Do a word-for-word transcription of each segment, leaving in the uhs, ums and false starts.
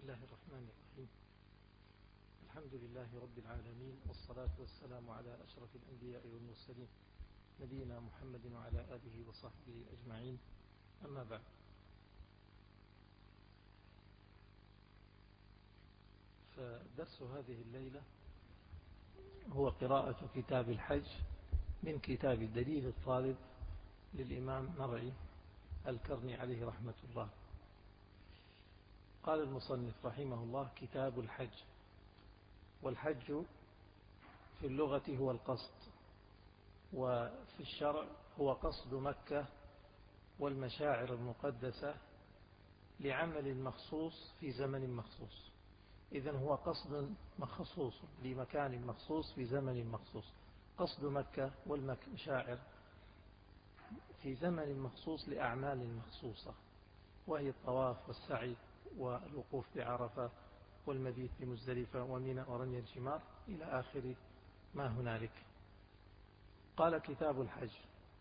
الله الرحمن الرحيم. الحمد لله رب العالمين، والصلاة والسلام على أشرف الأنبياء والمرسلين نبينا محمد وعلى آله وصحبه أجمعين، أما بعد. فدرس هذه الليلة هو قراءة كتاب الحج من كتاب الدليل الطالب للإمام مرعي الكرني عليه رحمة الله. قال المصنف رحمه الله: كتاب الحج. والحج في اللغة هو القصد، وفي الشرع هو قصد مكة والمشاعر المقدسة لعمل مخصوص في زمن مخصوص. إذن هو قصد مخصوص لمكان مخصوص في زمن مخصوص. قصد مكة والمشاعر في زمن مخصوص لأعمال مخصوصة، وهي الطواف والسعي والوقوف بعرفة والمبيت بمزدلفة ومنى ورمي الجمار إلى آخر ما هنالك. قال: كتاب الحج.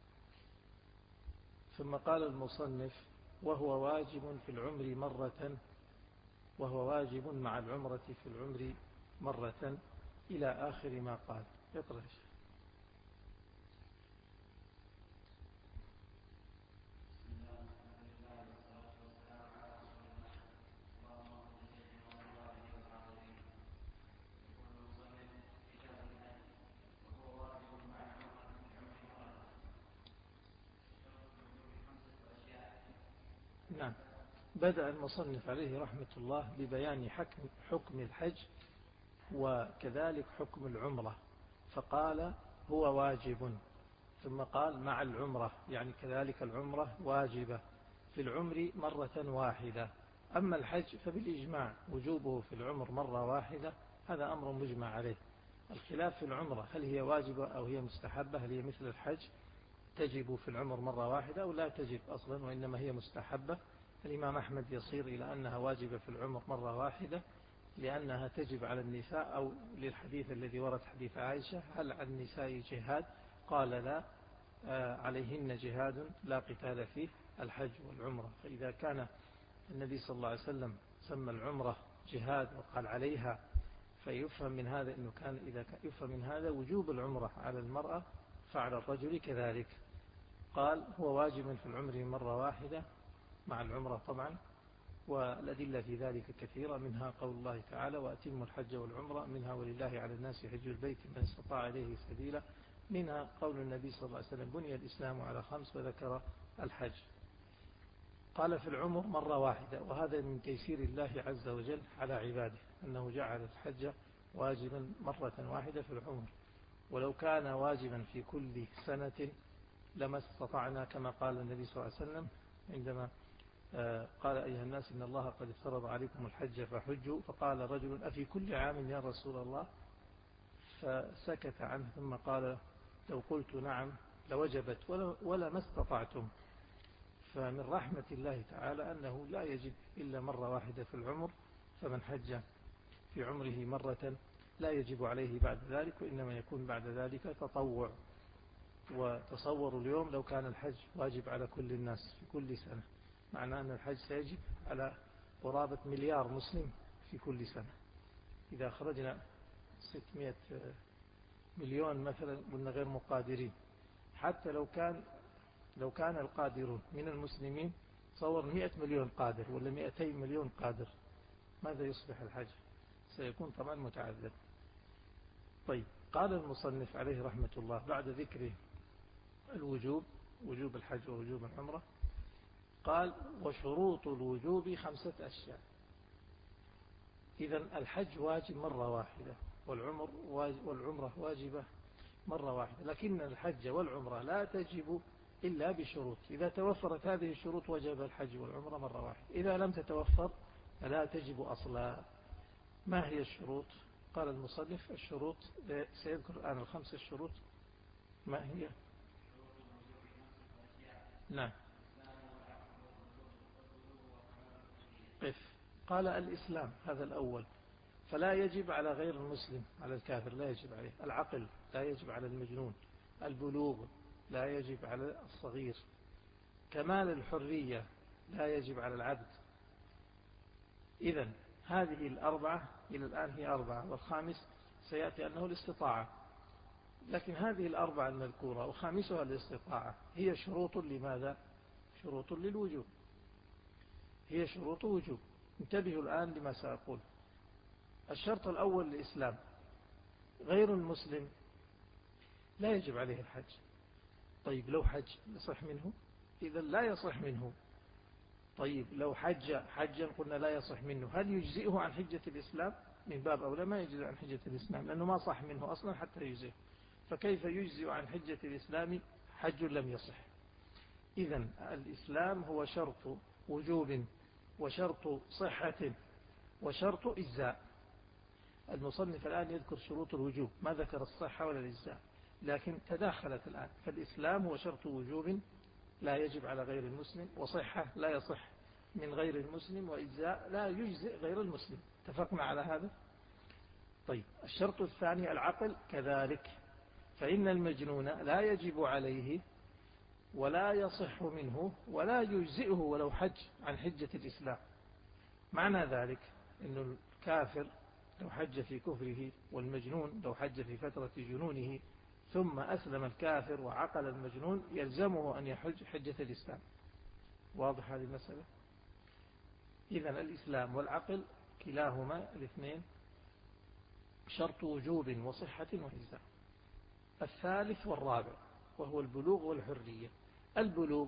ثم قال المصنف: وهو واجب في العمر مرة وهو واجب مع العمرة في العمر مرة إلى آخر ما قال. اقرأ. نعم. بدأ المصنف عليه رحمة الله ببيان حكم, حكم الحج وكذلك حكم العمرة، فقال: هو واجب. ثم قال: مع العمرة، يعني كذلك العمرة واجبة في العمر مرة واحدة. أما الحج فبالإجماع وجوبه في العمر مرة واحدة، هذا أمر مجمع عليه. الخلاف في العمرة، هل هي واجبة أو هي مستحبة؟ هل هي مثل الحج تجب في العمر مرة واحدة أو لا تجب أصلا وإنما هي مستحبة؟ الإمام أحمد يصير إلى أنها واجبة في العمر مرة واحدة لأنها تجب على النساء، أو للحديث الذي ورد حديث عائشة: هل على النساء جهاد؟ قال: لا، عليهن جهاد لا قتال فيه، الحج والعمرة. فإذا كان النبي صلى الله عليه وسلم سمى العمرة جهاد وقال عليها، فيفهم من هذا أنه كان إذا كان يفهم من هذا وجوب العمرة على المرأة فعلى الرجل كذلك. قال: هو واجب في العمر مرة واحدة مع العمرة طبعا، والأدلة في ذلك كثيرة، منها قول الله تعالى: وأتموا الحج والعمرة، منها ولله على الناس حج البيت من استطاع إليه سبيلا، منها قول النبي صلى الله عليه وسلم: بني الإسلام على خمس، وذكر الحج. قال: في العمر مرة واحدة، وهذا من تيسير الله عز وجل على عباده، أنه جعل الحج واجبا مرة واحدة في العمر، ولو كان واجبا في كل سنة لما استطعنا، كما قال النبي صلى الله عليه وسلم عندما قال: أيها الناس إن الله قد افترض عليكم الحج فحجوا. فقال رجل: أفي كل عام يا رسول الله؟ فسكت عنه، ثم قال: لو قلت نعم لوجبت ولا ما استطعتم. فمن رحمة الله تعالى أنه لا يجب إلا مرة واحدة في العمر، فمن حج في عمره مرة لا يجب عليه بعد ذلك، وإنما يكون بعد ذلك تطوع. وتصوروا اليوم لو كان الحج واجب على كل الناس في كل سنة، معناه أن الحج سيجب على قرابة مليار مسلم في كل سنة. إذا خرجنا ستمائة مليون مثلا قلنا غير مقادرين، حتى لو كان لو كان القادرون من المسلمين، تصور مئة مليون قادر ولا مئتين مليون قادر، ماذا يصبح الحج؟ سيكون طبعا متعذب. طيب، قال المصنف عليه رحمة الله بعد ذكر الوجوب، وجوب الحج ووجوب العمرة، قال: وشروط الوجوب خمسة أشياء. إذن الحج واجب مرة واحدة، والعمر والعمرة واجبة مرة واحدة، لكن الحج والعمرة لا تجب إلا بشروط. إذا توفرت هذه الشروط وجب الحج والعمرة مرة واحدة، إذا لم تتوفر فلا تجب أصلا. ما هي الشروط؟ قال المصنف: الشروط، سيذكر الآن الخمس الشروط. ما هي؟ نعم. قف. قال: الإسلام، هذا الأول، فلا يجب على غير المسلم، على الكافر لا يجب عليه. العقل لا يجب على المجنون. البلوغ لا يجب على الصغير. كمال الحرية لا يجب على العبد. إذن هذه الأربعة إلى الآن هي أربعة، والخامس سيأتي أنه الاستطاعة، لكن هذه الأربعة المذكورة وخامسها الاستطاعة هي شروط لماذا؟ شروط للوجوب، هي شروط وجوب. انتبهوا الآن لما سأقول. الشرط الأول الإسلام، غير المسلم لا يجب عليه الحج. طيب لو حج يصح منه؟ إذا لا يصح منه. طيب لو حج حجا قلنا لا يصح منه، هل يجزئه عن حجة الإسلام؟ من باب أولى ما يجزئ عن حجة الإسلام، لأنه ما صح منه أصلا حتى يجزئه، فكيف يجزئ عن حجة الإسلام حج لم يصح؟ إذا الإسلام هو شرط وجوب وشرط صحة وشرط إجزاء. المصنف الآن يذكر شروط الوجوب، ما ذكر الصحة ولا الإجزاء، لكن تداخلت الآن. فالإسلام هو شرط وجوب لا يجب على غير المسلم، وصحة لا يصح من غير المسلم، وإجزاء لا يجزئ غير المسلم. اتفقنا على هذا؟ طيب الشرط الثاني العقل كذلك، فإن المجنون لا يجب عليه ولا يصح منه ولا يجزئه ولو حج عن حجة الإسلام. معنى ذلك أن الكافر لو حج في كفره، والمجنون لو حج في فترة جنونه، ثم أسلم الكافر وعقل المجنون، يلزمه أن يحج حجة الإسلام. واضح هذه المسألة؟ إذن الإسلام والعقل كلاهما الاثنين شرط وجوب وصحة وإجزاء. الثالث والرابع وهو البلوغ والحرية. البلوغ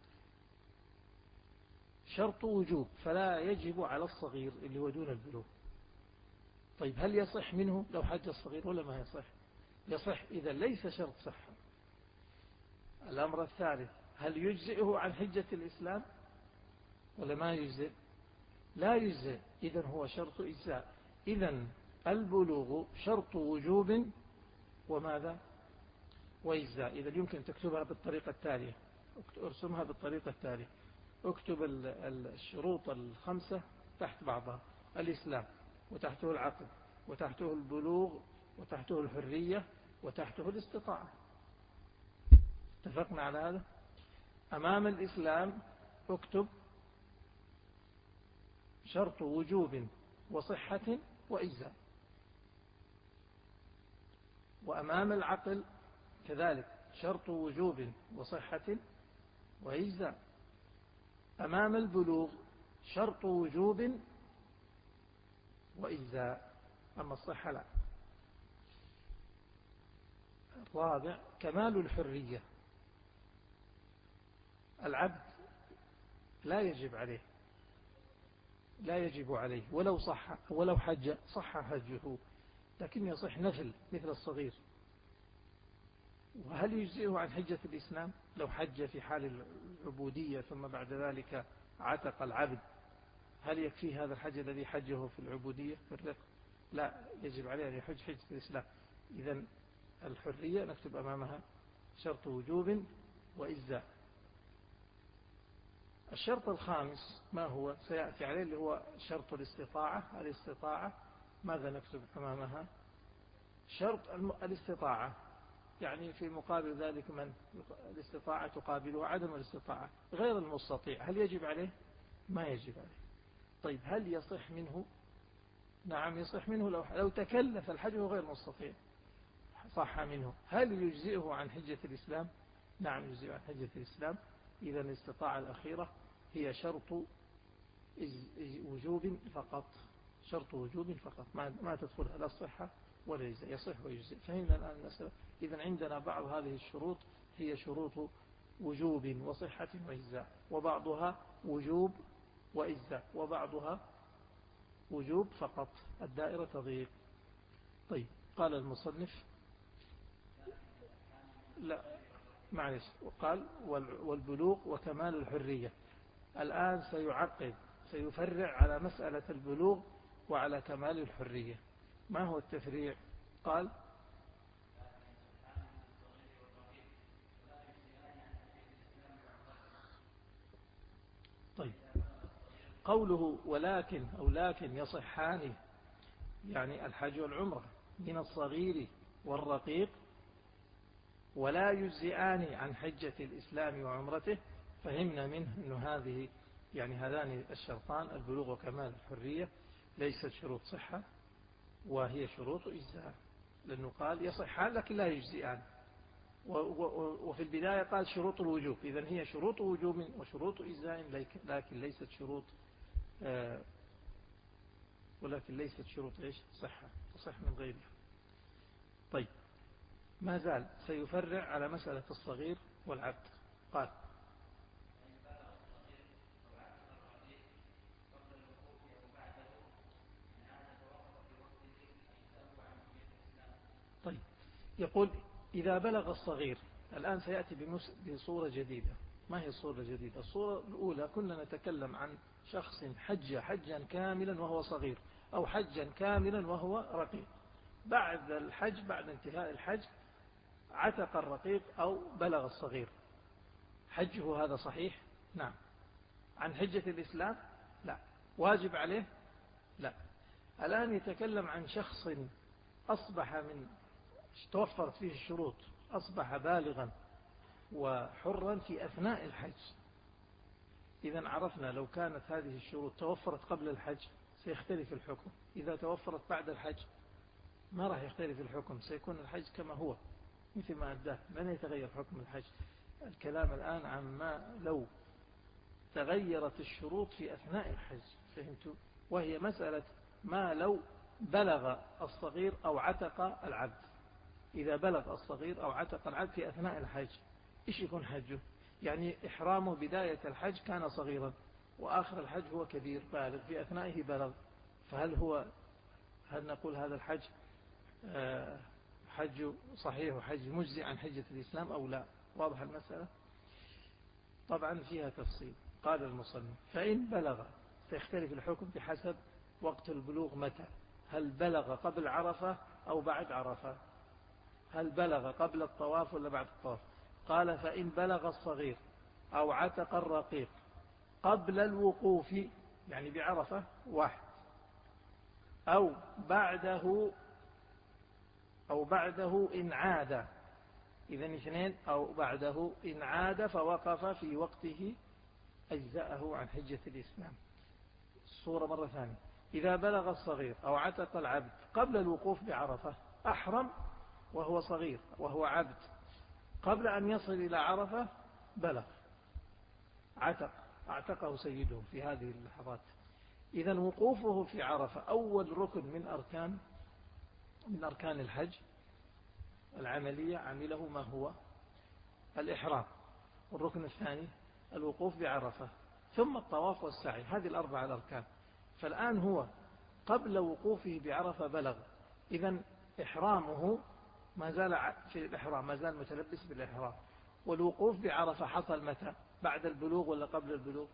شرط وجوب، فلا يجب على الصغير اللي هو دون البلوغ. طيب هل يصح منه لو حج الصغير ولا ما يصح؟ يصح، إذا ليس شرط صحة. الأمر الثالث، هل يجزئه عن حجة الإسلام ولا ما يجزئ؟ لا يجزئ، إذن هو شرط إجزاء. إذن البلوغ شرط وجوب وماذا؟ وإجزاء. إذن يمكن تكتبها بالطريقة التالية، ارسمها بالطريقة التالية. اكتب الشروط الخمسة تحت بعضها: الإسلام، وتحته العقل، وتحته البلوغ، وتحته الحرية، وتحته الاستطاعة. اتفقنا على هذا؟ أمام الإسلام اكتب شرط وجوب وصحة وإجزاء. وأمام العقل كذلك شرط وجوب وصحة وإجزاء. أمام البلوغ شرط وجوب وإجزاء، أما الصحة لا. الرابع كمال الحرية. العبد لا يجب عليه، لا يجب عليه ولو صح، ولو حج صح حجه، لكن يصح نفل مثل الصغير. وهل يجزئه عن حجة الإسلام لو حج في حال العبودية ثم بعد ذلك عتق العبد؟ هل يكفي هذا الحج الذي حجه في العبودية في الرق؟ لا، يجب عليه أن يحج حجة الإسلام. إذن الحرية نكتب أمامها شرط وجوب وإجزاء. الشرط الخامس ما هو؟ سيأتي عليه، اللي هو شرط الاستطاعة. الاستطاعة ماذا نكتب أمامها؟ شرط الاستطاعة، يعني في مقابل ذلك من الاستطاعة تقابلها عدم الاستطاعة. غير المستطيع هل يجب عليه؟ ما يجب عليه. طيب هل يصح منه؟ نعم يصح منه لو, لو تكلف الحج وهو غير مستطيع صح منه. هل يجزئه عن حجة الإسلام؟ نعم يجزئه عن حجة الإسلام. إذا الاستطاعة الأخيرة هي شرط وجوب فقط، شرط وجوب فقط، ما, ما تدخلها لا الصحة ولا يجزئ، يصح ويجزئ. فهمنا الآن المسألة؟ إذا عندنا بعض هذه الشروط هي شروط وجوب وصحة وإجزاء، وبعضها وجوب وإجزاء، وبعضها وجوب فقط. الدائرة تضيق. طيب قال المصنف لا معلش، وقال والبلوغ وكمال الحرية. الآن سيعقد، سيفرع على مسألة البلوغ وعلى كمال الحرية. ما هو التفريع؟ قال طيب قوله ولكن أو لكن يصحان، يعني الحج والعمرة من الصغير والرقيق، ولا يجزئان عن حجة الإسلام وعمرته. فهمنا منه أن هذه يعني هذان الشرطان البلوغ وكمال الحرية ليست شروط صحة وهي شروط إجزاء، لأنه قال يصحان لكن لا يجزئان، وفي البداية قال شروط الوجوب، إذن هي شروط وجوب وشروط إجزاء لكن ليست شروط آه ولكن ليست شروط إيش صحة، تصح من غيرها. طيب ما زال سيفرع على مسألة الصغير والعبد. قال طيب يقول إذا بلغ الصغير، الآن سيأتي بصورة جديدة. ما هي الصورة الجديدة؟ الصورة الأولى كنا نتكلم عن شخص حج حجا كاملا وهو صغير، أو حجا كاملا وهو رقيق. بعد الحج، بعد انتهاء الحج، عتق الرقيق أو بلغ الصغير، حجه هذا صحيح؟ نعم. عن حجة الإسلام؟ لا. واجب عليه؟ لا. الآن يتكلم عن شخص أصبح من توفرت فيه الشروط، أصبح بالغا وحرا في أثناء الحج. إذا عرفنا لو كانت هذه الشروط توفرت قبل الحج سيختلف الحكم، إذا توفرت بعد الحج ما راح يختلف الحكم، سيكون الحج كما هو مثل ما أداه، لن يتغير حكم الحج. الكلام الآن عن ما لو تغيرت الشروط في أثناء الحج، فهمتوا؟ وهي مسألة ما لو بلغ الصغير أو عتق العبد. إذا بلغ الصغير أو عتق العبد في أثناء الحج، إيش يكون حجه؟ يعني إحرامه بداية الحج كان صغيرا، وآخر الحج هو كبير بالغ، في أثنائه بلغ، فهل هو هل نقول هذا الحج حج صحيح وحج مجزي عن حجة الإسلام أو لا؟ واضح المسألة؟ طبعا فيها تفصيل. قال المصنف فإن بلغ، سيختلف الحكم بحسب وقت البلوغ متى، هل بلغ قبل عرفة أو بعد عرفة، هل بلغ قبل الطواف ولا بعد الطواف. قال فإن بلغ الصغير أو عتق الرقيق قبل الوقوف، يعني بعرفة واحد، أو بعده أو بعده إن عاد، إذن اثنين، أو بعده إن عاد فوقف في وقته أجزأه عن حجة الإسلام. الصورة مرة ثانية، إذا بلغ الصغير أو عتق العبد قبل الوقوف بعرفة، أحرم وهو صغير وهو عبد، قبل أن يصل إلى عرفة بلغ، عتق، اعتقه سيده في هذه اللحظات. إذن وقوفه في عرفة أول ركن من أركان من أركان الحج العملية، عمله ما هو الإحرام، والركن الثاني الوقوف بعرفة، ثم الطواف والسعي، هذه الأربعة الأركان. فالآن هو قبل وقوفه بعرفة بلغ، إذن إحرامه ما زال في الإحرام، ما زال متلبس بالإحرام. والوقوف بعرفة حصل متى؟ بعد البلوغ ولا قبل البلوغ؟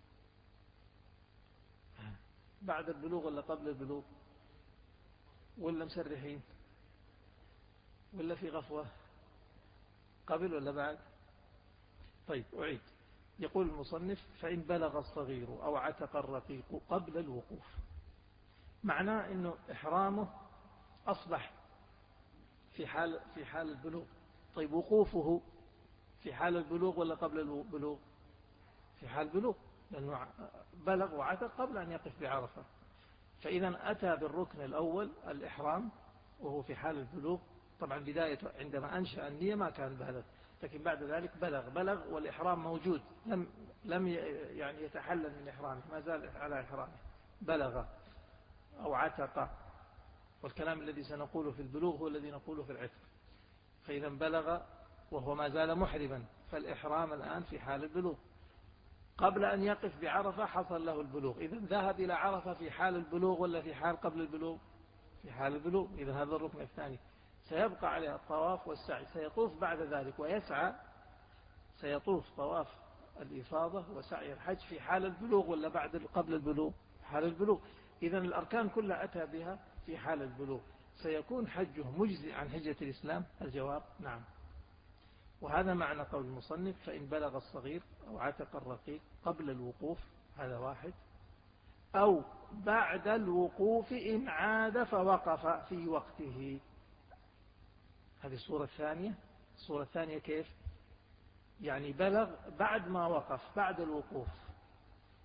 بعد البلوغ ولا قبل البلوغ؟ ولا مسرحين ولا في غفوة؟ قبل ولا بعد؟ طيب أعيد. يقول المصنف فإن بلغ الصغير أو عتق الرقيق قبل الوقوف، معناه أنه إحرامه أصبح في حال في حال البلوغ. طيب وقوفه في حال البلوغ ولا قبل البلوغ؟ في حال البلوغ، لأنه بلغ وعتق قبل أن يقف بعرفة. فإذا أتى بالركن الأول الإحرام وهو في حال البلوغ. طبعا بداية عندما أنشأ النية ما كان بلغ، لكن بعد ذلك بلغ بلغ والإحرام موجود، لم لم يعني يتحلل من إحرامه، ما زال على إحرامه، بلغ أو عتق. والكلام الذي سنقوله في البلوغ هو الذي نقوله في العتق. فإذا بلغ وهو ما زال محرما، فالإحرام الآن في حال البلوغ. قبل أن يقف بعرفة حصل له البلوغ، إذا ذهب إلى عرفة في حال البلوغ ولا في حال قبل البلوغ؟ في حال البلوغ. إذا هذا الركن الثاني سيبقى عليه الطواف والسعي، سيطوف بعد ذلك ويسعى، سيطوف طواف الإفاضة وسعي الحج في حال البلوغ ولا بعد قبل البلوغ؟ حال البلوغ. إذا الأركان كلها أتى بها في حال البلوغ، سيكون حجه مجزي عن حجة الإسلام؟ الجواب نعم. وهذا معنى قول المصنف فإن بلغ الصغير أو عتق الرقيق قبل الوقوف، هذا واحد، أو بعد الوقوف إن عاد فوقف في وقته. هذه الصورة الثانية. الصورة الثانية كيف؟ يعني بلغ بعد ما وقف، بعد الوقوف.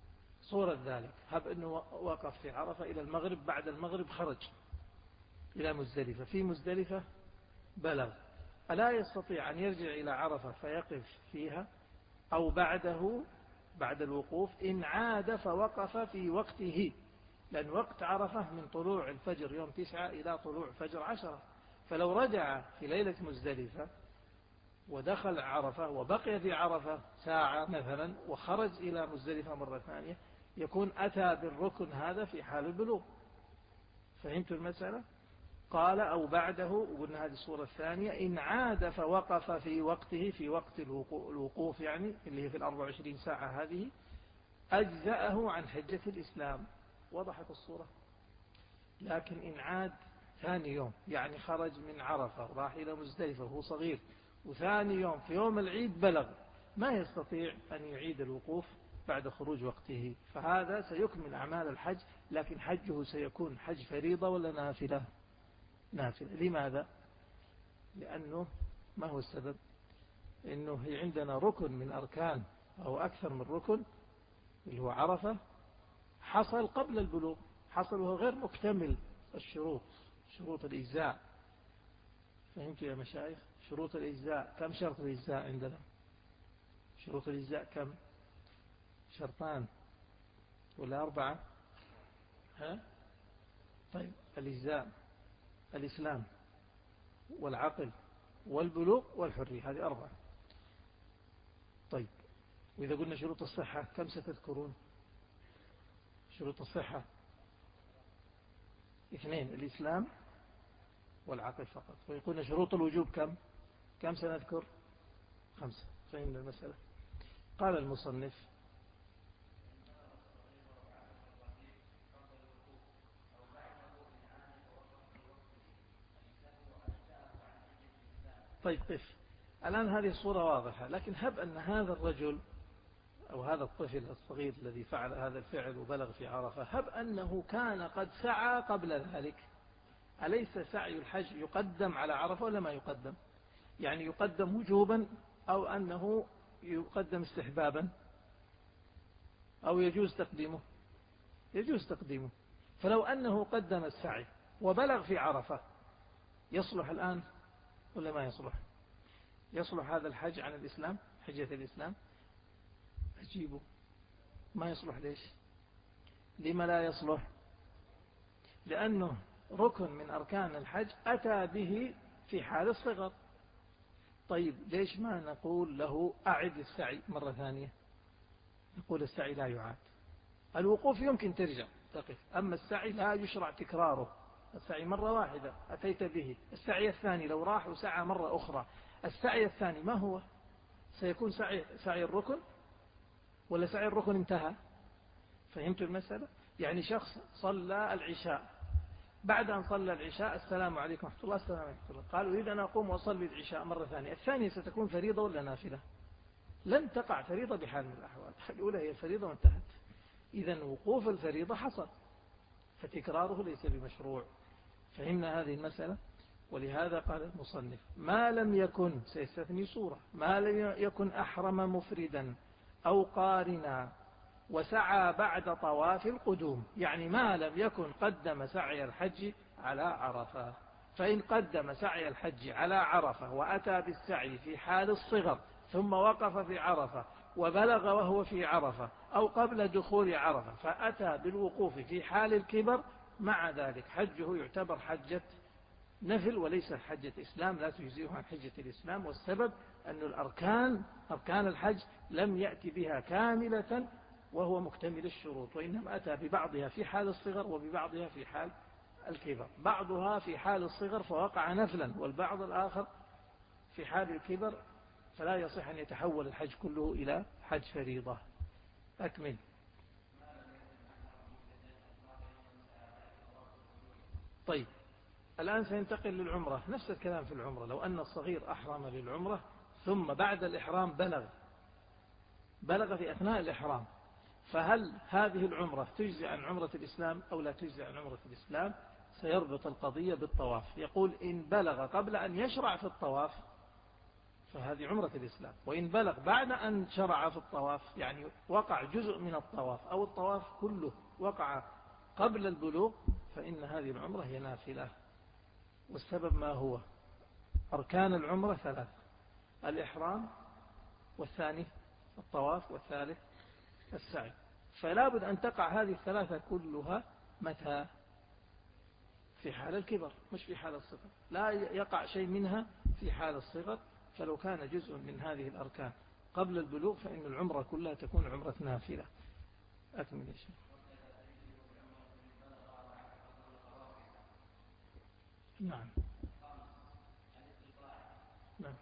صورة ذلك، هب أنه وقف في عرفة إلى المغرب، بعد المغرب خرج إلى مزدلفة، في مزدلفة بلغ، ألا يستطيع أن يرجع إلى عرفة فيقف فيها، أو بعده بعد الوقوف إن عاد فوقف في وقته، لأن وقت عرفة من طلوع الفجر يوم تسعة إلى طلوع فجر عشرة، فلو رجع في ليلة مزدلفة ودخل عرفة وبقي في عرفة ساعة مثلا وخرج إلى مزدلفة مرة ثانية، يكون أتى بالركن هذا في حال البلوغ. فهمت المسألة؟ قال أو بعده، وقلنا هذه الصورة الثانية، إن عاد فوقف في وقته، في وقت الوقوف يعني اللي هي في الأربع وعشرين ساعة هذه، أجزأه عن حجة الإسلام. وضحت الصورة. لكن إن عاد ثاني يوم، يعني خرج من عرفة راح إلى مزدلفة وهو صغير، وثاني يوم في يوم العيد بلغ، ما يستطيع أن يعيد الوقوف بعد خروج وقته، فهذا سيكمل أعمال الحج، لكن حجه سيكون حج فريضة ولا نافلة؟ نافلة. لماذا؟ لأنه ما هو السبب؟ إنه هي عندنا ركن من أركان أو أكثر من ركن اللي هو عرفة حصل قبل البلوغ، حصل وهو غير مكتمل الشروط، شروط الإجزاء. فهمت يا مشايخ؟ شروط الإجزاء، كم شرط الإجزاء عندنا؟ شروط الإجزاء كم؟ شرطان ولا أربعة؟ ها؟ طيب، الإجزاء الإسلام والعقل والبلوغ والحرية، هذه أربعة. طيب، وإذا قلنا شروط الصحة كم ستذكرون؟ شروط الصحة اثنين، الإسلام والعقل فقط. ويقولنا شروط الوجوب كم؟ كم سنذكر؟ خمسة. فهمنا المسألة. قال المصنف: طيب قف. الآن هذه الصورة واضحة، لكن هب أن هذا الرجل أو هذا الطفل الصغير الذي فعل هذا الفعل وبلغ في عرفة، هب أنه كان قد سعى قبل ذلك، أليس سعي الحج يقدم على عرفة ولا ما يقدم؟ يعني يقدم وجوبا أو أنه يقدم استحبابا أو يجوز تقديمه؟ يجوز تقديمه. فلو أنه قدم السعي وبلغ في عرفة يصلح الآن ولا ما يصلح؟ يصلح هذا الحج عن الإسلام، حجة الإسلام؟ أجيبه ما يصلح. ليش؟ لما لا يصلح؟ لأنه ركن من أركان الحج أتى به في حال الصغر. طيب ليش ما نقول له أعد السعي مرة ثانية؟ نقول السعي لا يعاد. الوقوف يمكن ترجع تقف، أما السعي لا يشرع تكراره. السعي مرة واحدة أتيت به، السعي الثاني لو راح وسعى مرة أخرى، السعي الثاني ما هو؟ سيكون سعي, سعي الركن ولا سعي الركن انتهى؟ فهمت المسألة؟ يعني شخص صلى العشاء، بعد أن صلى العشاء السلام عليكم ورحمة الله، السلام عليكم ورحمة الله، قال أريد أن أقوم وأصلي العشاء مرة ثانية، الثانية ستكون فريضة ولا نافلة؟ لن تقع فريضة بحال من الأحوال، الأولى هي الفريضة وانتهت. إذن وقوف الفريضة حصل، فتكراره ليس بمشروع. فهمنا هذه المسألة. ولهذا قال المصنف: ما لم يكن، سيستثني صورة، ما لم يكن أحرم مفردا أو قارنا وسعى بعد طواف القدوم، يعني ما لم يكن قدم سعي الحج على عرفة. فإن قدم سعي الحج على عرفة وأتى بالسعي في حال الصغر ثم وقف في عرفة وبلغ وهو في عرفة أو قبل دخول عرفة فأتى بالوقوف في حال الكبر، مع ذلك حجه يعتبر حجة نفل وليس حجة إسلام، لا تجزيه عن حجة الإسلام. والسبب أن الأركان أركان الحج لم يأتي بها كاملة وهو مكتمل الشروط، وإنما أتى ببعضها في حال الصغر وببعضها في حال الكبر، بعضها في حال الصغر فوقع نفلا، والبعض الآخر في حال الكبر، فلا يصح أن يتحول الحج كله إلى حج فريضة. أكمل. طيب الآن سينتقل للعمرة، نفس الكلام في العمرة. لو أن الصغير أحرم للعمرة ثم بعد الإحرام بلغ بلغ في أثناء الإحرام، فهل هذه العمرة تجزي عن عمرة الإسلام أو لا تجزي عن عمرة الإسلام؟ سيربط القضية بالطواف. يقول إن بلغ قبل أن يشرع في الطواف فهذه عمرة الإسلام. وإن بلغ بعد أن شرع في الطواف، يعني وقع جزء من الطواف أو الطواف كله وقع قبل البلوغ، فإن هذه العمرة هي نافلة. والسبب ما هو؟ أركان العمرة ثلاث: الإحرام، والثاني الطواف، والثالث السعي. فلا بد أن تقع هذه الثلاثة كلها متى؟ في حال الكبر، مش في حال الصغر. لا يقع شيء منها في حال الصغر. فلو كان جزء من هذه الأركان قبل البلوغ فإن العمرة كلها تكون عمرة نافلة. أكمل يا شيخ. نعم. نعم.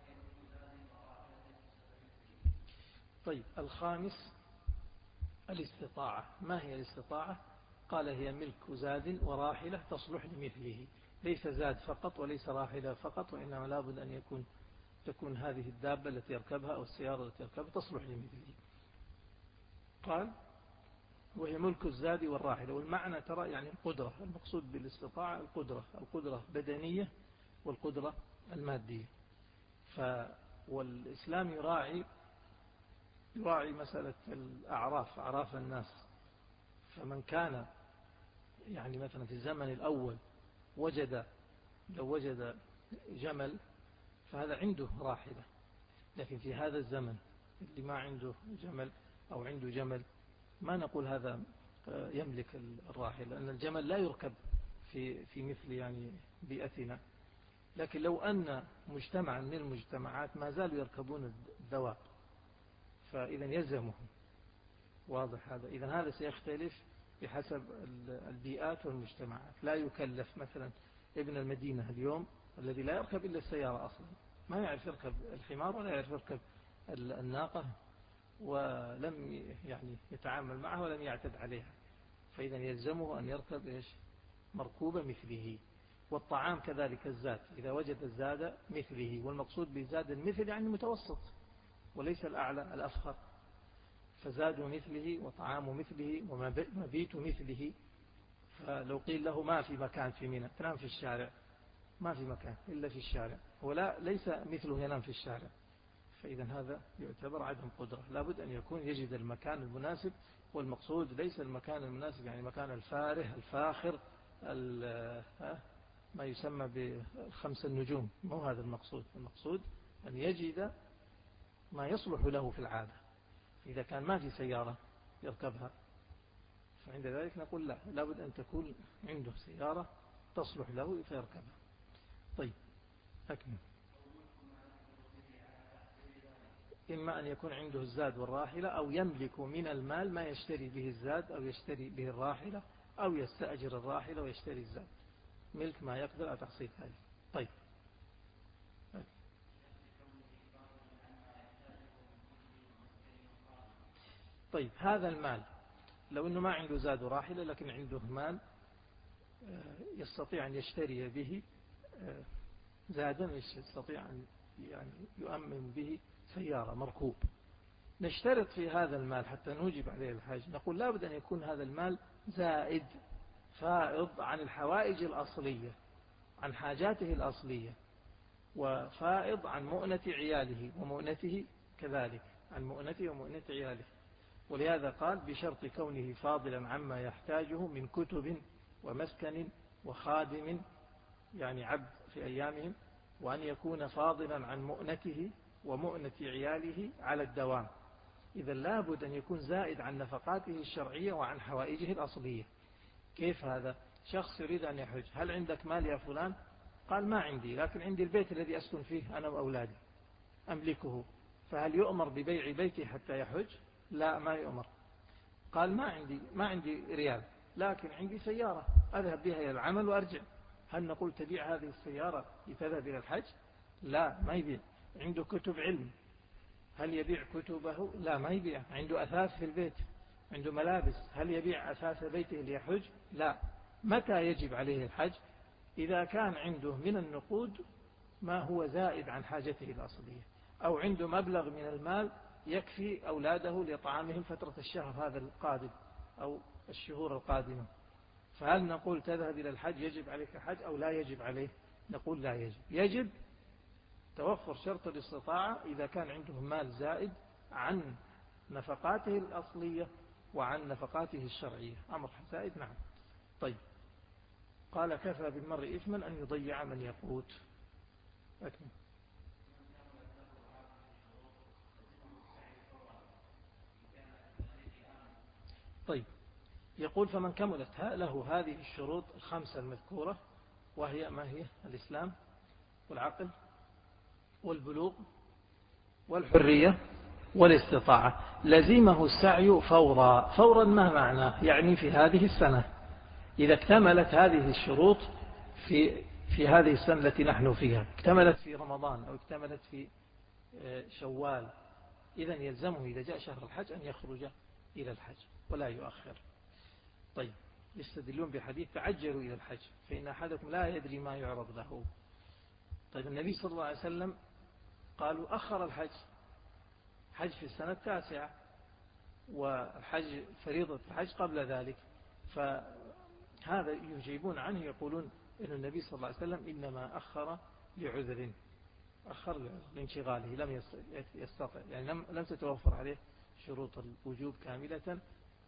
طيب، الخامس الاستطاعة. ما هي الاستطاعة؟ قال هي ملك زاد وراحلة تصلح لمثله. ليس زاد فقط وليس راحلة فقط، وإنما لابد أن يكون تكون هذه الدابة التي يركبها أو السيارة التي يركبها تصلح لمثله. قال وهي ملك الزاد والراحلة. والمعنى ترى يعني القدرة. المقصود بالاستطاعة القدرة، القدرة بدنية والقدرة المادية. ف والإسلام يراعي يراعي مسألة الأعراف، أعراف الناس. فمن كان يعني مثلا في الزمن الأول وجد لو وجد جمل فهذا عنده راحلة. لكن في هذا الزمن اللي ما عنده جمل أو عنده جمل، ما نقول هذا يملك الراحلة، لأن الجمل لا يركب في في مثل يعني بيئتنا. لكن لو أن مجتمعا من المجتمعات ما زالوا يركبون الدواب فإذا يلزمهم. واضح هذا؟ إذا هذا سيختلف بحسب البيئات والمجتمعات. لا يكلف مثلا ابن المدينة اليوم الذي لا يركب إلا السيارة أصلا، ما يعرف يركب الحمار ولا يعرف يركب الناقة، ولم يعني يتعامل معها ولم يعتد عليها، فإذا يلزمه أن يركب إيش؟ مركوبة مثله. والطعام كذلك الزاد، إذا وجد الزاد مثله. والمقصود بزاد المثل يعني متوسط وليس الأعلى الأفخر. فزاد مثله وطعام مثله ومبيت مثله. فلو قيل له ما في مكان في منى تنام في الشارع، ما في مكان إلا في الشارع، ولا ليس مثله ينام في الشارع، فإذا هذا يعتبر عدم قدرة. لابد أن يكون يجد المكان المناسب. والمقصود ليس المكان المناسب يعني مكان الفاره الفاخر ما يسمى بخمس النجوم، مو هذا المقصود. المقصود أن يجد ما يصلح له في العادة. إذا كان ما في سيارة يركبها فعند ذلك نقول لا، لابد أن تكون عنده سيارة تصلح له فيركبها. طيب أكمل. إما أن يكون عنده الزاد والراحلة، أو يملك من المال ما يشتري به الزاد أو يشتري به الراحلة، أو يستأجر الراحلة ويشتري الزاد. ملك ما يقدر على تحصيل هذه. طيب. طيب هذا المال لو أنه ما عنده زاد وراحلة لكن عنده مال يستطيع أن يشتري به زادا، يستطيع أن يعني يؤمن به سيارة مركوب، نشترط في هذا المال حتى نوجب عليه الحاج، نقول لابد أن يكون هذا المال زائد فائض عن الحوائج الأصلية، عن حاجاته الأصلية، وفائض عن مؤنة عياله ومؤنته كذلك، عن مؤنته ومؤنة عياله. ولهذا قال بشرط كونه فاضلا عما يحتاجه من كتب ومسكن وخادم، يعني عبد في أيامهم، وأن يكون فاضلا عن مؤنته ومؤنة عياله على الدوام. إذا لابد أن يكون زائد عن نفقاته الشرعية وعن حوائجه الأصلية. كيف هذا؟ شخص يريد أن يحج، هل عندك مال يا فلان؟ قال ما عندي، لكن عندي البيت الذي أسكن فيه أنا وأولادي أملكه، فهل يؤمر ببيع بيتي حتى يحج؟ لا، ما يؤمر. قال ما عندي ما عندي ريال، لكن عندي سيارة أذهب بها إلى العمل وأرجع، هل نقول تبيع هذه السيارة لتذهب إلى الحج؟ لا، ما يبيع. عنده كتب علم، هل يبيع كتبه؟ لا، ما يبيع. عنده أثاث في البيت، عنده ملابس، هل يبيع أثاث بيته ليحج؟ لا. متى يجب عليه الحج؟ إذا كان عنده من النقود ما هو زائد عن حاجته الأصلية، أو عنده مبلغ من المال يكفي أولاده لطعامهم فترة الشهر هذا القادم أو الشهور القادمة. فهل نقول تذهب إلى الحج يجب عليك حج أو لا يجب عليه؟ نقول لا يجب. يجب توفر شرط الاستطاعة إذا كان عنده مال زائد عن نفقاته الأصلية وعن نفقاته الشرعية. أمر زائد نعم. طيب قال كفى بالمرء إثما أن يضيع من يقوت. أكمل. طيب يقول فمن كملت له هذه الشروط الخمسة المذكورة، وهي ما هي؟ الإسلام والعقل والبلوغ والحرية والاستطاعة، لزمه السعي فورا. فورا ما معناه؟ يعني في هذه السنة. إذا اكتملت هذه الشروط في في هذه السنة التي نحن فيها، اكتملت في رمضان أو اكتملت في شوال، إذا يلزمه إذا جاء شهر الحج أن يخرج إلى الحج ولا يؤخر. طيب يستدلون بحديث تعجلوا إلى الحج فإن أحدكم لا يدري ما يعرض له. طيب النبي صلى الله عليه وسلم قالوا أخر الحج، حج في السنة التاسعة، والحج فريضة الحج قبل ذلك، فهذا يجيبون عنه يقولون إن النبي صلى الله عليه وسلم إنما أخر لعذر، أخر لانشغاله، لم يستطع يعني لم, لم تتوفر عليه شروط الوجوب كاملة،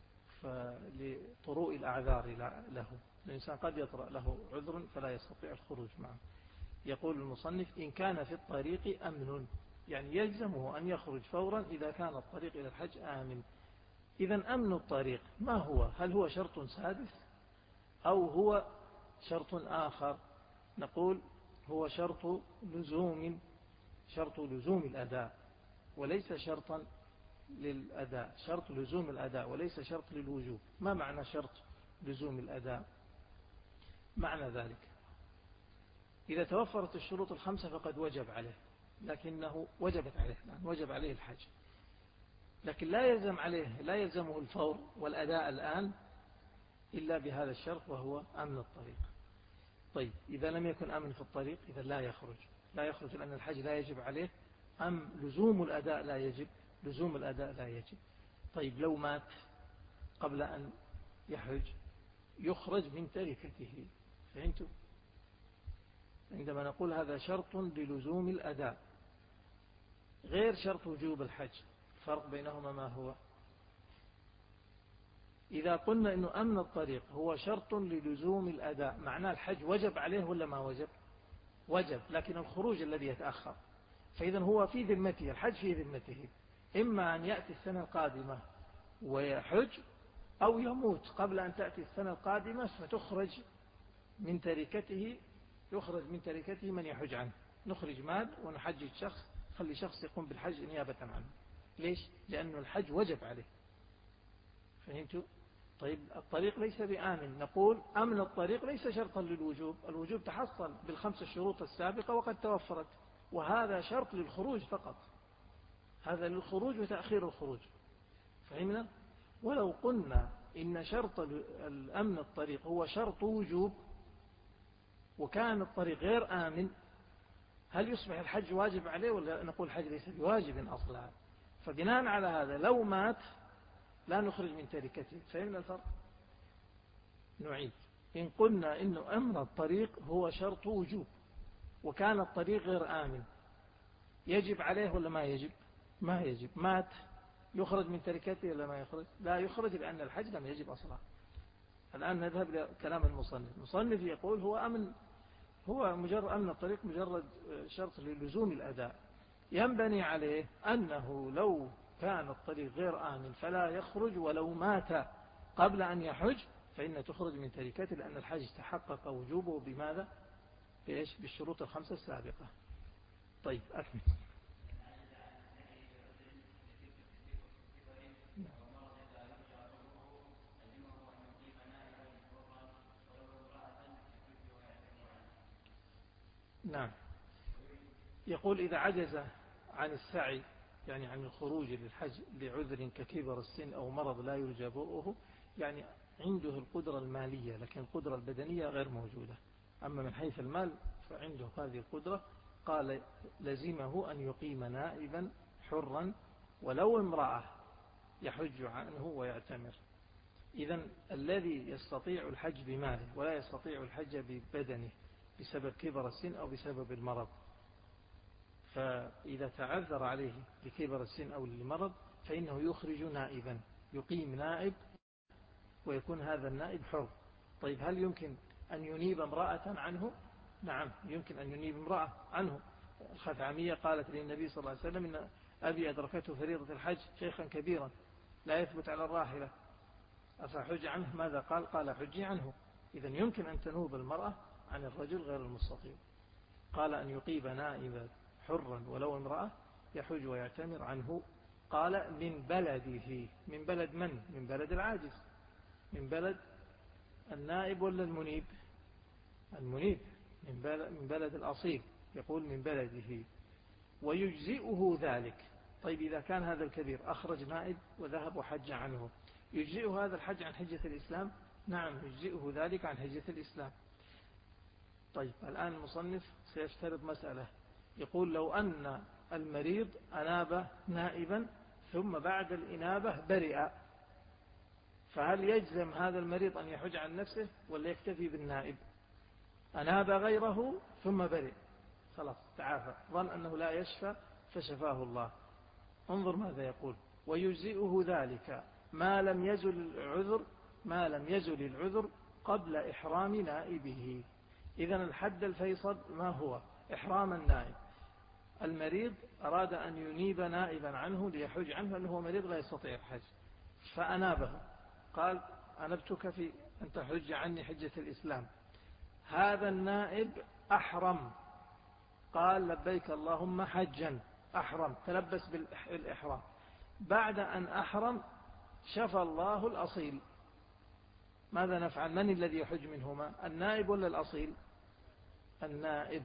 فلطروء الأعذار له. الإنسان قد يطرأ له عذر فلا يستطيع الخروج معه. يقول المصنف إن كان في الطريق أمن، يعني يلزمه أن يخرج فورا إذا كان الطريق إلى الحج آمن. إذا أمن الطريق ما هو؟ هل هو شرط سادس أو هو شرط آخر؟ نقول هو شرط لزوم، شرط لزوم الأداء وليس شرطا للأداء، شرط لزوم الأداء وليس شرط للوجوب. ما معنى شرط لزوم الأداء؟ معنى ذلك إذا توفرت الشروط الخمسة فقد وجب عليه، لكنه وجبت عليه الآن، وجب عليه الحج، لكن لا يلزم عليه، لا يلزمه الفور والأداء الآن إلا بهذا الشرط وهو أمن الطريق. طيب إذا لم يكن أمن في الطريق إذا لا يخرج، لا يخرج لأن الحج لا يجب عليه، أم لزوم الأداء لا يجب، لزوم الأداء لا يجب. طيب لو مات قبل أن يحج يخرج من تركته. فهمتوا؟ عندما نقول هذا شرط للزوم الأداء غير شرط وجوب الحج، فرق بينهما ما هو؟ إذا قلنا أنه أمن الطريق هو شرط للزوم الأداء، معناه الحج وجب عليه ولا ما وجب؟ وجب، لكن الخروج الذي يتأخر. فإذا هو في ذمته، الحج في ذمته، إما أن يأتي السنة القادمة ويحج أو يموت قبل أن تأتي السنة القادمة فتخرج من تركته، يخرج من تركته من يحج عنه، نخرج مال ونحجج شخص، خلي شخص يقوم بالحج نيابة عنه. ليش؟ لأن الحج وجب عليه. فهمتوا؟ طيب الطريق ليس بآمن، نقول أمن الطريق ليس شرطا للوجوب، الوجوب تحصل بالخمس الشروط السابقة وقد توفرت، وهذا شرط للخروج فقط، هذا للخروج وتأخير الخروج. فهمنا؟ ولو قلنا إن شرط الأمن الطريق هو شرط وجوب وكان الطريق غير آمن، هل يصبح الحج واجب عليه ولا نقول الحج ليس بواجب أصلا؟ فبناء على هذا لو مات لا نخرج من تركته. فهمنا الفرق؟ نعيد. إن قلنا إن أمن الطريق هو شرط وجوب وكان الطريق غير آمن يجب عليه ولا ما يجب؟ ما يجب. مات يخرج من تركته ولا ما يخرج؟ لا يخرج لأن الحج لم يجب أصلا. الآن نذهب لكلام المصنف. المصنف يقول هو أمن، هو مجرد أمن الطريق مجرد شرط للزوم الأداء، ينبني عليه أنه لو كان الطريق غير آمن فلا يخرج ولو مات قبل أن يحج فإن تخرج من تركته، لأن الحج تحقق وجوبه بماذا؟ بإيش؟ بالشروط الخمسة السابقة. طيب أكمل. نعم. يقول إذا عجز عن السعي يعني عن الخروج للحج لعذر ككبر السن أو مرض لا يرجى برؤه، يعني عنده القدرة المالية لكن القدرة البدنية غير موجودة، أما من حيث المال فعنده هذه القدرة، قال لزمه أن يقيم نائبا حرا ولو امرأة يحج عنه ويعتمر. إذن الذي يستطيع الحج بماله ولا يستطيع الحج ببدنه بسبب كبر السن أو بسبب المرض، فإذا تعذر عليه لكبر السن أو للمرض فإنه يخرج نائبا، يقيم نائب ويكون هذا النائب حر. طيب هل يمكن أن ينيب امرأة عنه؟ نعم يمكن أن ينيب امرأة عنه. الخثعمية قالت للنبي صلى الله عليه وسلم إن أبي أدركته فريضة الحج شيخا كبيرا لا يثبت على الراحلة أفحج عنه؟ ماذا قال؟ قال حجي عنه. إذن يمكن أن تنوب المرأة عن الرجل غير المستطيع. قال أن يقيب نائبا حرا ولو امرأة يحج ويعتمر عنه. قال من بلده. من بلد من؟ من بلد العاجز. من بلد النائب ولا المنيب؟ المنيب. من بلد, من بلد الأصيل. يقول من بلده ويجزئه ذلك. طيب إذا كان هذا الكبير أخرج نائب وذهب وحج عنه يجزئه هذا الحج عن حجة الإسلام؟ نعم يجزئه ذلك عن حجة الإسلام. طيب الآن المصنف سيفترض مسألة، يقول لو أن المريض أناب نائبا ثم بعد الإنابة برئ، فهل يجزم هذا المريض أن يحج عن نفسه ولا يكتفي بالنائب؟ أناب غيره ثم برئ خلاص تعافى، ظن أنه لا يشفى فشفاه الله. انظر ماذا يقول: ويجزئه ذلك ما لم يزل العذر ما لم يزل العذر قبل إحرام نائبه. إذن الحد الفيصل ما هو؟ إحرام النائب. المريض أراد أن ينيب نائبا عنه ليحج عنه أنه مريض لا يستطيع الحج فأنابه، قال أنبتك في أن تحج عني حجة الإسلام. هذا النائب أحرم، قال لبيك اللهم حجا، أحرم تلبس بالإحرام. بعد أن أحرم شفى الله الأصيل، ماذا نفعل؟ من الذي يحج منهما؟ النائب ولا الأصيل؟ النائب.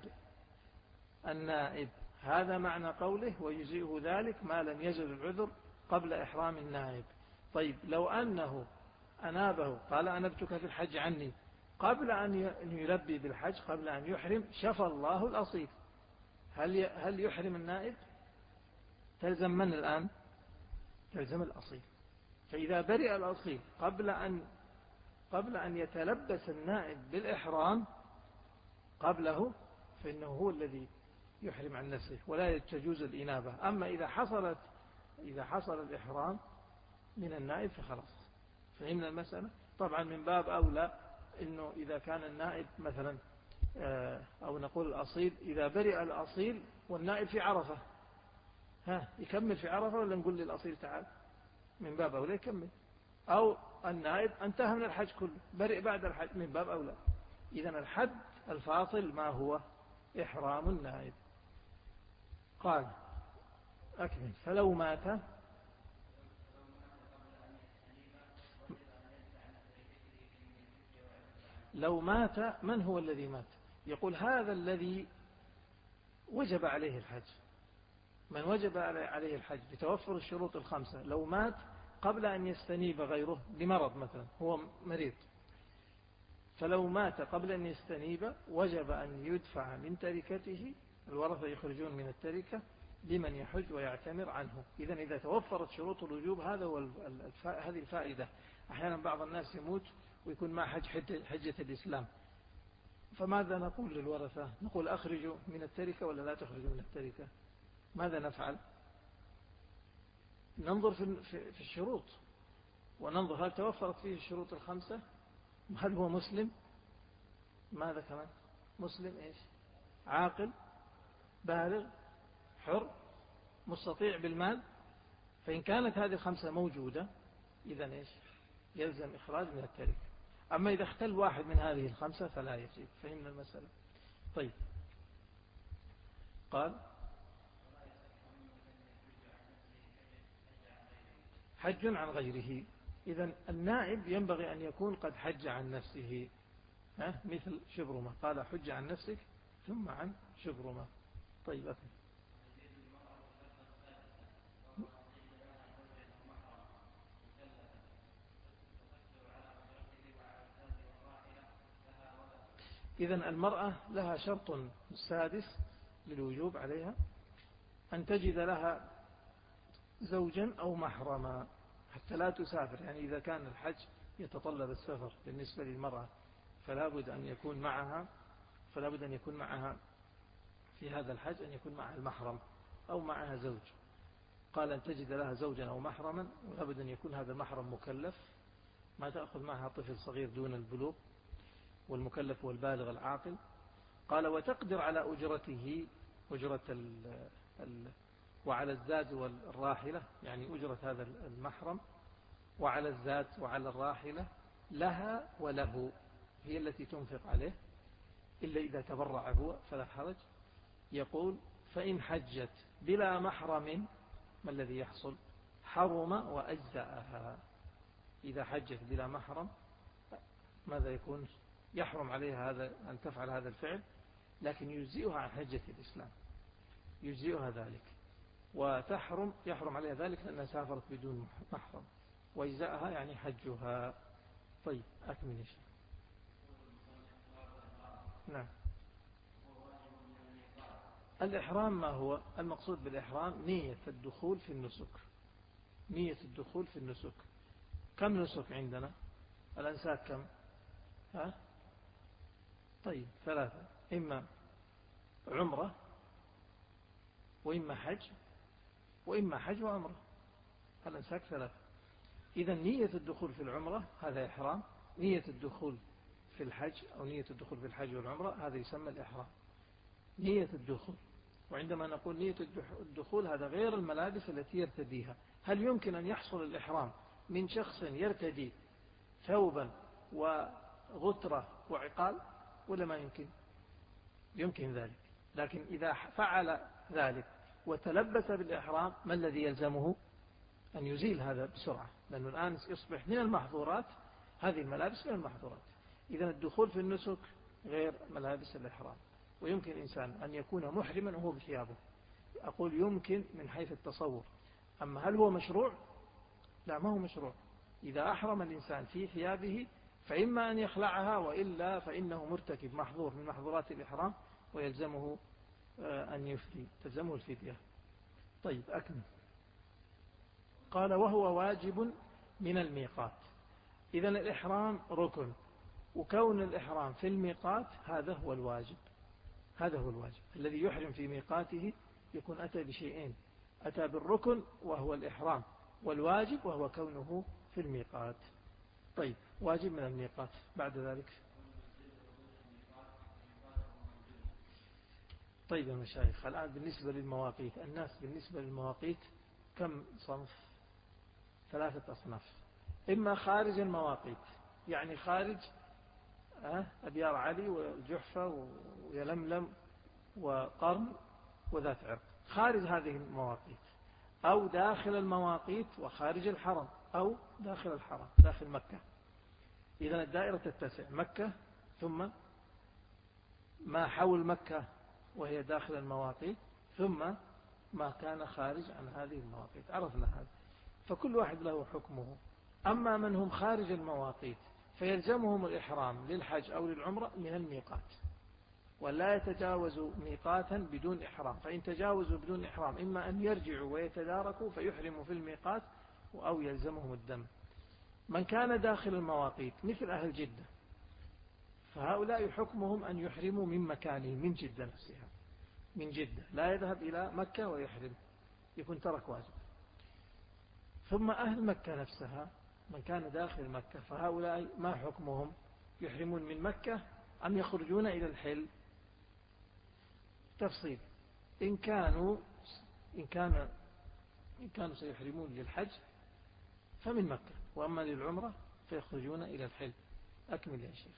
النائب. هذا معنى قوله ويجزئه ذلك ما لم يزل العذر قبل إحرام النائب. طيب لو أنه أنابه قال أنبتك في الحج عني قبل أن يلبي بالحج، قبل أن يحرم، شفى الله الأصيل، هل هل يحرم النائب؟ تلزم من الآن؟ تلزم الأصيل. فإذا برئ الأصيل قبل أن قبل أن يتلبس النائب بالإحرام قبله فإنه هو الذي يحرم عن نفسه ولا تجوز الإنابة. أما إذا حصلت إذا حصل الإحرام من النائب فخلاص. فهمنا المسألة؟ طبعا من باب أولى إنه إذا كان النائب مثلا أو نقول الأصيل، إذا برئ الأصيل والنائب في عرفة، ها يكمل في عرفة ولا نقول للأصيل تعال؟ من باب أولى يكمل. أو النائب انتهى من الحج كله برئ بعد الحج، من باب أولى. إذن الحد الفاصل ما هو؟ إحرام النائب. قال أكمل. فلو مات لو مات من هو الذي مات؟ يقول هذا الذي وجب عليه الحج، من وجب عليه الحج بتوفر الشروط الخمسة، لو مات قبل أن يستنيب غيره بمرض مثلا، هو مريض، فلو مات قبل أن يستنيب وجب أن يدفع من تركته، الورثة يخرجون من التركة لمن يحج ويعتمر عنه. إذن إذا توفرت شروط الوجوب هذا هو هذه الفائدة. أحيانا بعض الناس يموت ويكون ما حج حجة الإسلام، فماذا نقول للورثة؟ نقول أخرجوا من التركة ولا لا تخرجوا من التركة؟ ماذا نفعل؟ ننظر في الشروط وننظر هل توفرت فيه الشروط الخمسة، هل هو مسلم، ماذا كمان مسلم إيش، عاقل، بالغ، حر، مستطيع بالمال. فإن كانت هذه الخمسة موجودة إذن إيش يلزم إخراج من التركة. أما إذا اختل واحد من هذه الخمسة فلا يجب. فهمنا المسألة؟ طيب قال حج عن غيره. إذن النائب ينبغي أن يكون قد حج عن نفسه، ها؟ مثل شبرمة، قال حج عن نفسك ثم عن شبرمة. طيب أكمل. إذن المرأة لها شرط سادس للوجوب عليها، أن تجد لها زوجا أو محرما حتى لا تسافر. يعني إذا كان الحج يتطلب السفر بالنسبة للمرأة فلا بد أن يكون معها فلا بد أن يكون معها في هذا الحج أن يكون معها المحرم أو معها زوج. قال أن تجد لها زوجا أو محرما، وأبدا أن يكون هذا المحرم مكلف، ما تأخذ معها طفل صغير دون البلوغ، والمكلف هو البالغ العاقل. قال وتقدر على أجرته، أجرة ال ال وعلى الزاد والراحلة، يعني أجرة هذا المحرم، وعلى الزاد وعلى الراحلة لها وله، هي التي تنفق عليه، إلا إذا تبرع هو فلا حرج. يقول فإن حجت بلا محرم ما الذي يحصل؟ حرم وأجزأها. إذا حجت بلا محرم ماذا يكون؟ يحرم عليها هذا أن تفعل هذا الفعل، لكن يجزئها عن حجة الإسلام، يجزئها ذلك، وتحرم يحرم عليها ذلك لأنها سافرت بدون محرم، ويجزأها يعني حجها. طيب أكمل يا شيخ. نعم. الإحرام ما هو؟ المقصود بالإحرام نية الدخول في النسك، نية الدخول في النسك. كم نسك عندنا؟ الأنساك كم؟ ها؟ طيب ثلاثة، إما عمرة وإما حج وإما حج وعمرة، الأنساك ثلاثة. إذا نية الدخول في العمرة هذا إحرام، نية الدخول في الحج أو نية الدخول في الحج والعمرة هذا يسمى الإحرام، نية الدخول. وعندما نقول نية الدخول هذا غير الملابس التي يرتديها. هل يمكن أن يحصل الإحرام من شخص يرتدي ثوبا وغترة وعقال ولا ما يمكن؟ يمكن ذلك، لكن إذا فعل ذلك وتلبس بالإحرام ما الذي يلزمه؟ أن يزيل هذا بسرعة، لأنه الآن يصبح من المحظورات، هذه الملابس من المحظورات. إذن الدخول في النسك غير ملابس الإحرام. ويمكن الإنسان أن يكون محرما وهو بثيابه، أقول يمكن من حيث التصور، أما هل هو مشروع؟ لا، ما هو مشروع. إذا أحرم الإنسان في ثيابه فإما أن يخلعها، وإلا فإنه مرتكب محظور من محظورات الإحرام ويلزمه أن يفدي، تلزمه الفدية. طيب أكمل. قال وهو واجب من الميقات. إذن الإحرام ركن، وكون الإحرام في الميقات هذا هو الواجب، هذا هو الواجب. الذي يحرم في ميقاته يكون أتى بشيئين، أتى بالركن وهو الإحرام، والواجب وهو كونه في الميقات. طيب واجب من الميقات. بعد ذلك طيب يا مشايخ، الآن بالنسبة للمواقيت، الناس بالنسبة للمواقيت كم صنف؟ ثلاثة أصناف. إما خارج المواقيت، يعني خارج أبيار علي والجحفة ويلملم وقرن وذات عرق، خارج هذه المواقيت، أو داخل المواقيت وخارج الحرم، أو داخل الحرم داخل مكة. إذن الدائرة تتسع مكة ثم ما حول مكة وهي داخل المواقيت، ثم ما كان خارج عن هذه المواقيت. عرفنا هذا، فكل واحد له حكمه. أما من هم خارج المواقيت فيلزمهم الإحرام للحج أو للعمرة من الميقات، ولا يتجاوزوا ميقاتا بدون إحرام، فإن تجاوزوا بدون إحرام إما أن يرجعوا ويتداركوا فيحرموا في الميقات أو يلزمهم الدم. من كان داخل المواقيت مثل أهل جدة فهؤلاء حكمهم أن يحرموا من مكانهم، من جدة نفسها، من جدة لا يذهب إلى مكة ويحرم، يكون ترك واجب. ثم أهل مكة نفسها من كان داخل مكة فهؤلاء ما حكمهم؟ يحرمون من مكة أم يخرجون إلى الحل؟ تفصيل. إن كانوا إن كان إن كانوا سيحرمون للحج فمن مكة، وأما للعمرة فيخرجون إلى الحل. أكمل يا شيخ.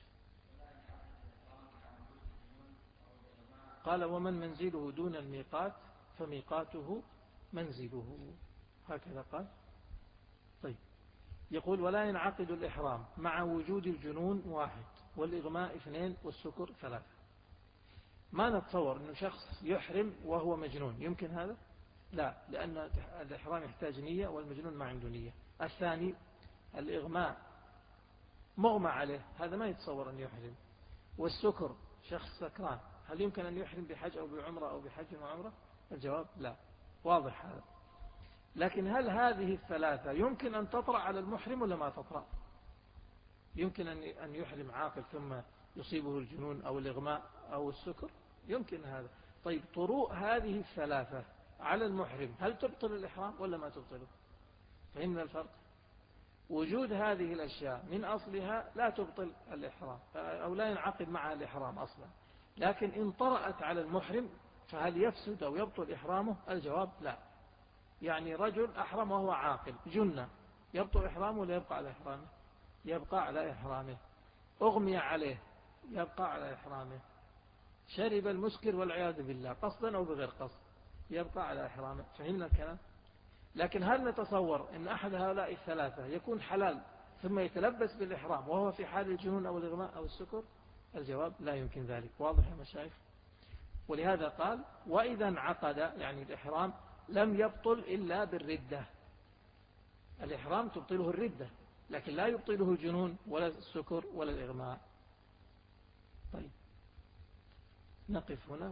قال ومن منزله دون الميقات فميقاته منزله، هكذا قال. طيب يقول ولا ينعقد الإحرام مع وجود الجنون واحد والإغماء اثنين والسكر ثلاثة. ما نتصور أنه شخص يحرم وهو مجنون، يمكن هذا؟ لا، لأن الإحرام يحتاج نية والمجنون ما عنده نية. الثاني الإغماء، مغمى عليه، هذا ما يتصور أن يحرم. والسكر، شخص سكران، هل يمكن أن يحرم بحج أو بعمرة أو بحج وعمرة؟ الجواب لا، واضح هذا. لكن هل هذه الثلاثة يمكن أن تطرأ على المحرم ولا ما تطرأ؟ يمكن أن يحرم عاقل ثم يصيبه الجنون أو الإغماء أو السكر، يمكن هذا. طيب طروء هذه الثلاثة على المحرم هل تبطل الإحرام ولا ما تبطله؟ فهمنا الفرق؟ وجود هذه الأشياء من أصلها لا تبطل الإحرام أو لا ينعقد معها الإحرام أصلا، لكن إن طرأت على المحرم فهل يفسد أو يبطل إحرامه؟ الجواب لا. يعني رجل أحرم وهو عاقل جنة، يبطل إحرامه ولا يبقى على إحرامه؟ يبقى على إحرامه. أغمي عليه يبقى على إحرامه. شرب المسكر والعياذ بالله قصدا أو بغير قصد يبقى على إحرامه. فهمنا الكلام؟ لكن هل نتصور أن أحد هؤلاء الثلاثة يكون حلال ثم يتلبس بالإحرام وهو في حال الجنون أو الإغماء أو السكر؟ الجواب لا يمكن ذلك. واضح يا مشايخ؟ ولهذا قال وإذا انعقد يعني الإحرام لم يبطل إلا بالردة. الإحرام تبطله الردة لكن لا يبطله الجنون ولا السكر ولا الإغماء. طيب نقف هنا.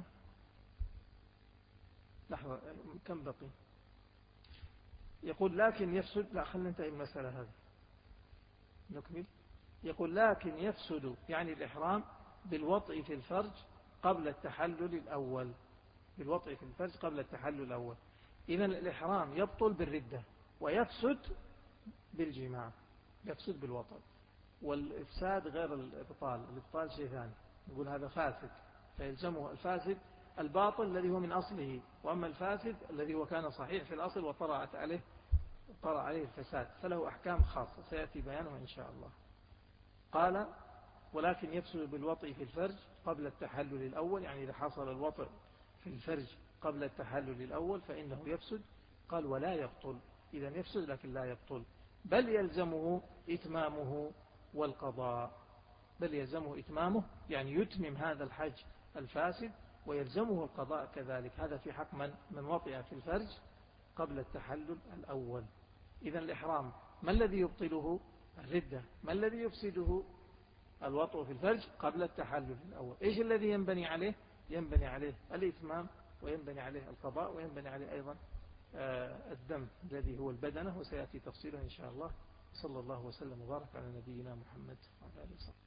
لحظة كم بقي؟ يقول لكن يفسد. لا خلينا ننتهي المسألة هذه نكمل. يقول لكن يفسد يعني الإحرام بالوطء في الفرج قبل التحلل الأول. بالوطء في الفرج قبل التحلل الأول. إذن الإحرام يبطل بالردة ويفسد بالجماع. يفسد بالوطء. والإفساد غير الإبطال. الإبطال شيء ثاني. نقول هذا فاسد فيلزمه الفاسد الباطل الذي هو من أصله، وأما الفاسد الذي هو كان صحيح في الأصل وطرأت عليه طرأ عليه الفساد فله أحكام خاصة سيأتي بيانها إن شاء الله. قال ولكن يفسد بالوطء في الفرج قبل التحلل الأول. يعني إذا حصل الوطء في الفرج قبل التحلل الأول فإنه يفسد. قال ولا يبطل. إذا يفسد لكن لا يبطل، بل يلزمه إتمامه والقضاء. بل يلزمه إتمامه يعني يتمم هذا الحج الفاسد ويلزمه القضاء كذلك. هذا في حق من من وطئ في الفرج قبل التحلل الأول. إذن الإحرام ما الذي يبطله؟ الردة. ما الذي يفسده؟ الوطء في الفرج قبل التحلل الأول. إيش الذي ينبني عليه؟ ينبني عليه الإتمام وينبني عليه القضاء وينبني عليه أيضا الدم الذي هو البدنة وسيأتي تفصيله إن شاء الله. صلى الله وسلم وبارك على نبينا محمد وعلى آله وصحبه.